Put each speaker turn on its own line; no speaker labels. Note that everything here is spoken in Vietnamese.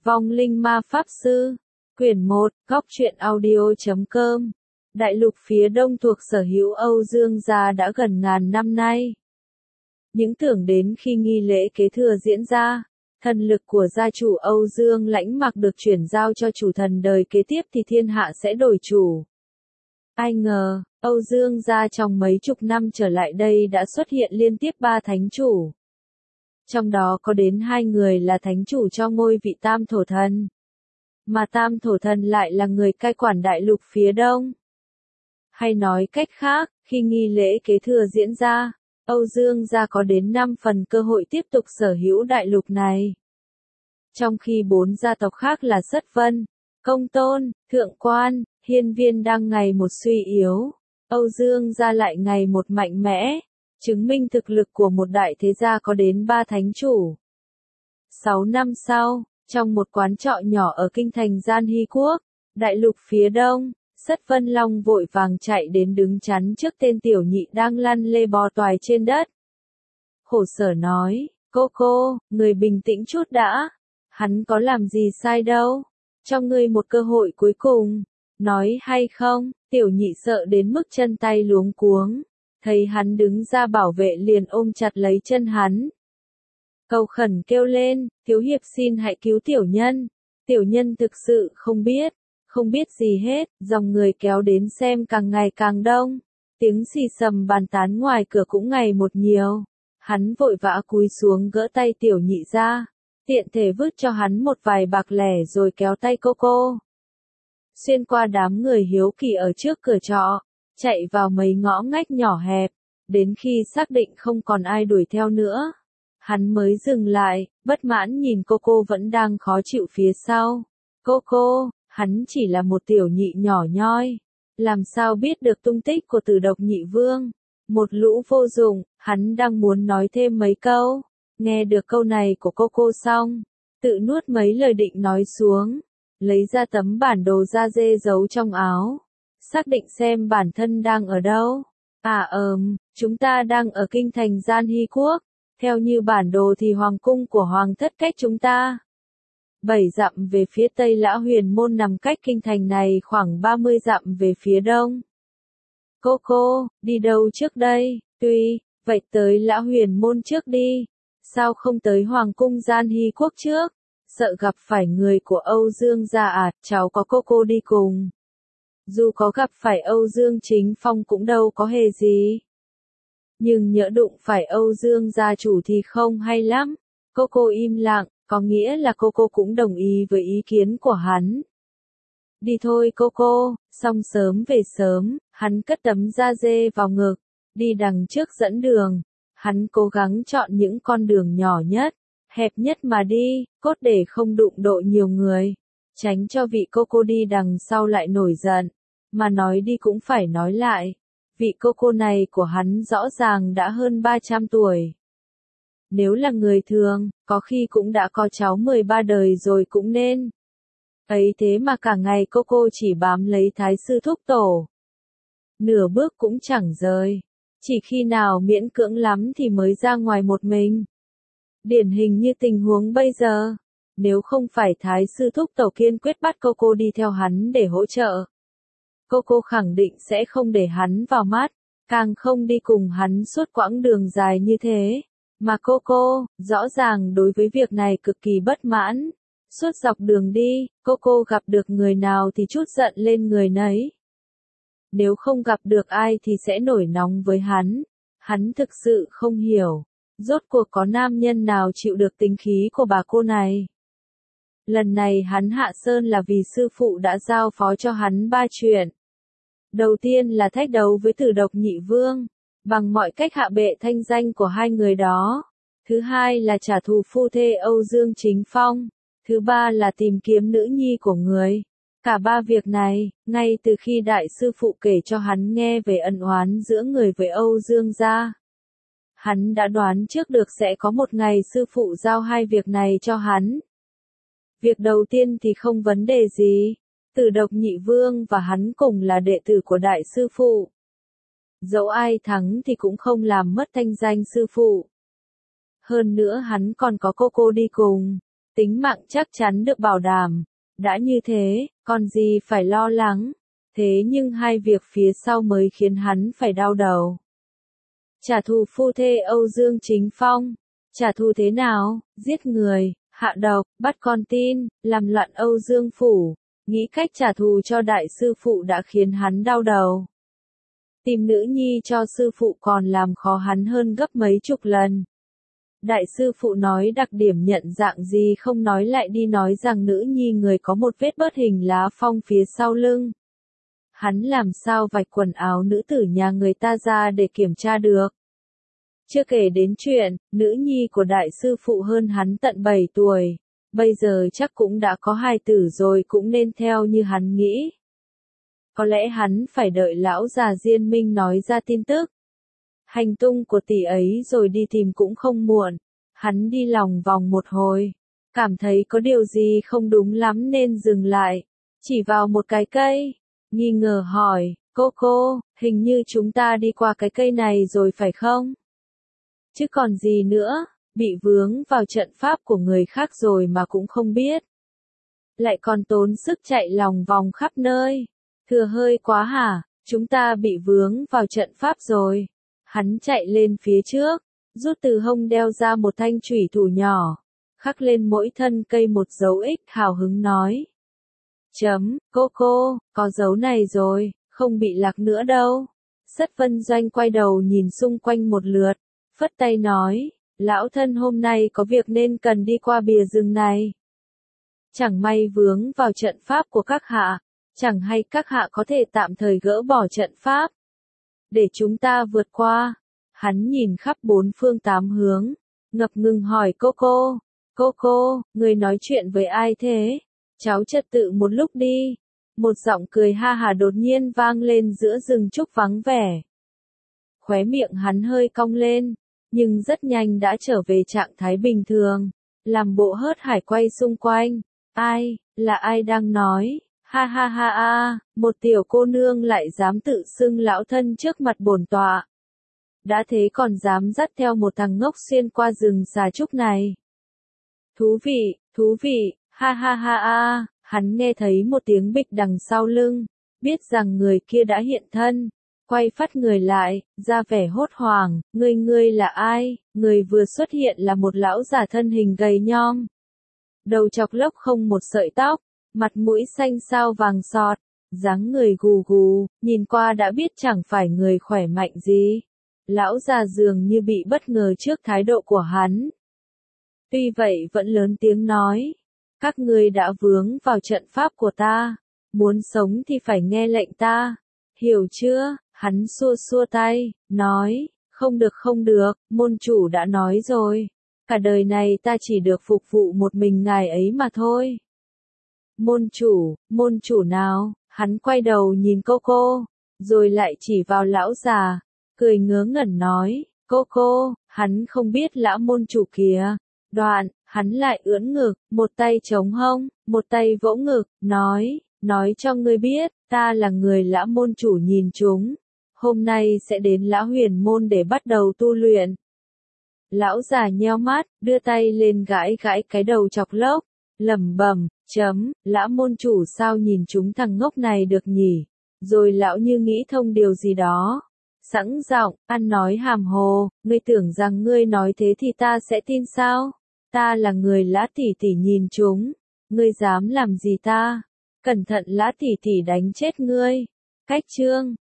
Vong linh ma pháp sư. Quyển 1, góc truyện audio.com. Đại lục phía đông thuộc sở hữu Âu Dương gia đã gần ngàn năm nay. Những tưởng đến khi nghi lễ kế thừa diễn ra, thần lực của gia chủ Âu Dương Lãnh Mặc được chuyển giao cho chủ thần đời kế tiếp thì thiên hạ sẽ đổi chủ. Ai ngờ, Âu Dương gia trong mấy chục năm trở lại đây đã xuất hiện liên tiếp 3 thánh chủ. Trong đó có đến 2 người là thánh chủ cho ngôi vị Tam Thổ Thần. Mà Tam Thổ Thần lại là người cai quản đại lục phía đông. Hay nói cách khác, khi nghi lễ kế thừa diễn ra, Âu Dương gia có đến 5 phần cơ hội tiếp tục sở hữu đại lục này. Trong khi 4 gia tộc khác là Sất Vân, Công Tôn, Thượng Quan, Hiên Viên đang ngày một suy yếu, Âu Dương gia lại ngày một mạnh mẽ, chứng minh thực lực của một đại thế gia có đến 3 thánh chủ. 6 năm sau, trong một quán trọ nhỏ ở kinh thành Gian Hy Quốc, đại lục phía đông, Sất Vân Long vội vàng chạy đến đứng chắn trước tên tiểu nhị đang lăn lê bò toài trên đất. Khổ sở nói, cô, người bình tĩnh chút đã, hắn có làm gì sai đâu, cho ngươi một cơ hội cuối cùng, nói hay không, tiểu nhị sợ đến mức chân tay luống cuống, thấy hắn đứng ra bảo vệ liền ôm chặt lấy chân hắn. Cầu khẩn kêu lên, thiếu hiệp xin hãy cứu tiểu nhân thực sự không biết gì hết, dòng người kéo đến xem càng ngày càng đông, tiếng xì xầm bàn tán ngoài cửa cũng ngày một nhiều, hắn vội vã cúi xuống gỡ tay tiểu nhị ra, tiện thể vứt cho hắn một vài bạc lẻ rồi kéo tay cô. Xuyên qua đám người hiếu kỳ ở trước cửa trọ, chạy vào mấy ngõ ngách nhỏ hẹp, đến khi xác định không còn ai đuổi theo nữa. Hắn mới dừng lại, bất mãn nhìn cô vẫn đang khó chịu phía sau. Cô, hắn chỉ là một tiểu nhị nhỏ nhoi. Làm sao biết được tung tích của Tử Độc Nhị Vương? Một lũ vô dụng, hắn đang muốn nói thêm mấy câu. Nghe được câu này của cô xong, tự nuốt mấy lời định nói xuống. Lấy ra tấm bản đồ da dê giấu trong áo. Xác định xem bản thân đang ở đâu. Chúng ta đang ở kinh thành Gian Hy Quốc. Theo như bản đồ thì hoàng cung của hoàng thất cách chúng ta 7 dặm về phía tây, Lã Huyền Môn nằm cách kinh thành này khoảng 30 dặm về phía đông. Cô, đi đâu trước đây? Vậy tới Lã Huyền Môn trước đi. Sao không tới hoàng cung Gian Hy Quốc trước? Sợ gặp phải người của Âu Dương gia à, cháu có cô đi cùng. Dù có gặp phải Âu Dương Chính Phong cũng đâu có hề gì. Nhưng nhỡ đụng phải Âu Dương gia chủ thì không hay lắm. Cô im lặng, có nghĩa là cô cũng đồng ý với ý kiến của hắn. Đi thôi cô, xong sớm về sớm, hắn cất tấm da dê vào ngực, đi đằng trước dẫn đường. Hắn cố gắng chọn những con đường nhỏ nhất, hẹp nhất mà đi, cốt để không đụng độ nhiều người, tránh cho vị cô đi đằng sau lại nổi giận. Mà nói đi cũng phải nói lại. Vị cô này của hắn rõ ràng đã hơn 300 tuổi. Nếu là người thường, có khi cũng đã có cháu 13 đời rồi cũng nên. Ấy thế mà cả ngày cô chỉ bám lấy Thái sư thúc tổ. Nửa bước cũng chẳng rời. Chỉ khi nào miễn cưỡng lắm thì mới ra ngoài một mình. Điển hình như tình huống bây giờ. Nếu không phải Thái sư thúc tổ kiên quyết bắt cô đi theo hắn để hỗ trợ. Cô khẳng định sẽ không để hắn vào mắt, càng không đi cùng hắn suốt quãng đường dài như thế. Mà cô, rõ ràng đối với việc này cực kỳ bất mãn. Suốt dọc đường đi, cô gặp được người nào thì trút giận lên người nấy. Nếu không gặp được ai thì sẽ nổi nóng với hắn. Hắn thực sự không hiểu, rốt cuộc có nam nhân nào chịu được tính khí của bà cô này. Lần này hắn hạ sơn là vì sư phụ đã giao phó cho hắn 3 chuyện. Đầu tiên là thách đấu với Tử Độc Nhị Vương, bằng mọi cách hạ bệ thanh danh của hai người đó. Thứ hai là trả thù phu thê Âu Dương Chính Phong. Thứ ba là tìm kiếm nữ nhi của người. Cả 3 việc này, ngay từ khi đại sư phụ kể cho hắn nghe về ân oán giữa người với Âu Dương gia, hắn đã đoán trước được sẽ có một ngày sư phụ giao 2 việc này cho hắn. Việc đầu tiên thì không vấn đề gì. Tử Độc Nhị Vương và hắn cùng là đệ tử của đại sư phụ. Dẫu ai thắng thì cũng không làm mất thanh danh sư phụ. Hơn nữa hắn còn có cô đi cùng. tính mạng chắc chắn được bảo đảm. Đã như thế, còn gì phải lo lắng. Thế nhưng hai việc phía sau mới khiến hắn phải đau đầu. Trả thù phu thê Âu Dương Chính Phong. Trả thù thế nào? Giết người, hạ độc, bắt con tin, làm loạn Âu Dương phủ. Nghĩ cách trả thù cho đại sư phụ đã khiến hắn đau đầu. Tìm nữ nhi cho sư phụ còn làm khó hắn hơn gấp mấy chục lần. Đại sư phụ nói đặc điểm nhận dạng gì không nói lại đi nói rằng nữ nhi người có một vết bớt hình lá phong phía sau lưng. Hắn làm sao vạch quần áo nữ tử nhà người ta ra để kiểm tra được. Chưa kể đến chuyện, nữ nhi của đại sư phụ hơn hắn tận 7 tuổi. Bây giờ chắc cũng đã có hài tử rồi cũng nên theo như hắn nghĩ. Có lẽ hắn phải đợi lão già Diên Minh nói ra tin tức. Hành tung của tỷ ấy rồi đi tìm cũng không muộn. Hắn đi lòng vòng một hồi. Cảm thấy có điều gì không đúng lắm nên dừng lại. Chỉ vào một cái cây. Nghi ngờ hỏi, cô, hình như chúng ta đi qua cái cây này rồi phải không? Chứ còn gì nữa, bị vướng vào trận pháp của người khác rồi mà cũng không biết. Lại còn tốn sức chạy lòng vòng khắp nơi. Thừa hơi quá hả, chúng ta bị vướng vào trận pháp rồi. Hắn chạy lên phía trước, rút từ hông đeo ra một thanh chủy thủ nhỏ, khắc lên mỗi thân cây một dấu X hào hứng nói. Cô, có dấu này rồi, không bị lạc nữa đâu. Sất Vân Doanh quay đầu nhìn xung quanh một lượt, phất tay nói, lão thân hôm nay có việc nên cần đi qua bìa rừng này. Chẳng may vướng vào trận pháp của các hạ, chẳng hay các hạ có thể tạm thời gỡ bỏ trận pháp, để chúng ta vượt qua. Hắn nhìn khắp bốn phương tám hướng, ngập ngừng hỏi cô, người nói chuyện với ai thế? Cháu trật tự một lúc đi. Một giọng cười ha hà đột nhiên vang lên giữa rừng trúc vắng vẻ. Khóe miệng hắn hơi cong lên, nhưng rất nhanh đã trở về trạng thái bình thường, làm bộ hớt hải quay xung quanh. Là ai đang nói? Ha, một tiểu cô nương lại dám tự xưng lão thân trước mặt bổn tọa. Đã thế còn dám dắt theo một thằng ngốc xuyên qua rừng xà trúc này. Thú vị, ha, hắn nghe thấy một tiếng bịch đằng sau lưng, biết rằng người kia đã hiện thân, quay phát người lại, ra vẻ hốt hoảng, ngươi là ai? Người vừa xuất hiện là một lão già thân hình gầy nhom, đầu chọc lốc không một sợi tóc, mặt mũi xanh xao vàng sọt, dáng người gù gù, nhìn qua đã biết chẳng phải người khỏe mạnh gì. Lão già dường như bị bất ngờ trước thái độ của hắn. Tuy vậy vẫn lớn tiếng nói, các ngươi đã vướng vào trận pháp của ta, muốn sống thì phải nghe lệnh ta, hiểu chưa? Hắn xua tay, nói, không được, môn chủ đã nói rồi, cả đời này ta chỉ được phục vụ một mình ngài ấy mà thôi. Môn chủ nào? Hắn quay đầu nhìn cô, rồi lại chỉ vào lão già, cười ngớ ngẩn nói, cô, hắn không biết lão môn chủ kìa. Đoạn, hắn lại ưỡn ngực, một tay chống hông, một tay vỗ ngực, nói cho ngươi biết, ta là người lão môn chủ nhìn chúng. Hôm nay sẽ đến lão huyền môn để bắt đầu tu luyện. Lão già nheo mắt, đưa tay lên gãi cái đầu chọc lốc, lẩm bẩm, lão môn chủ sao nhìn chúng thằng ngốc này được nhỉ? Rồi lão như nghĩ thông điều gì đó. Sẵn giọng, ăn nói hàm hồ, ngươi tưởng rằng ngươi nói thế thì ta sẽ tin sao? Ta là người Lã tỷ tỷ nhìn chúng, ngươi dám làm gì ta? Cẩn thận Lã tỷ tỷ đánh chết ngươi. Cách chương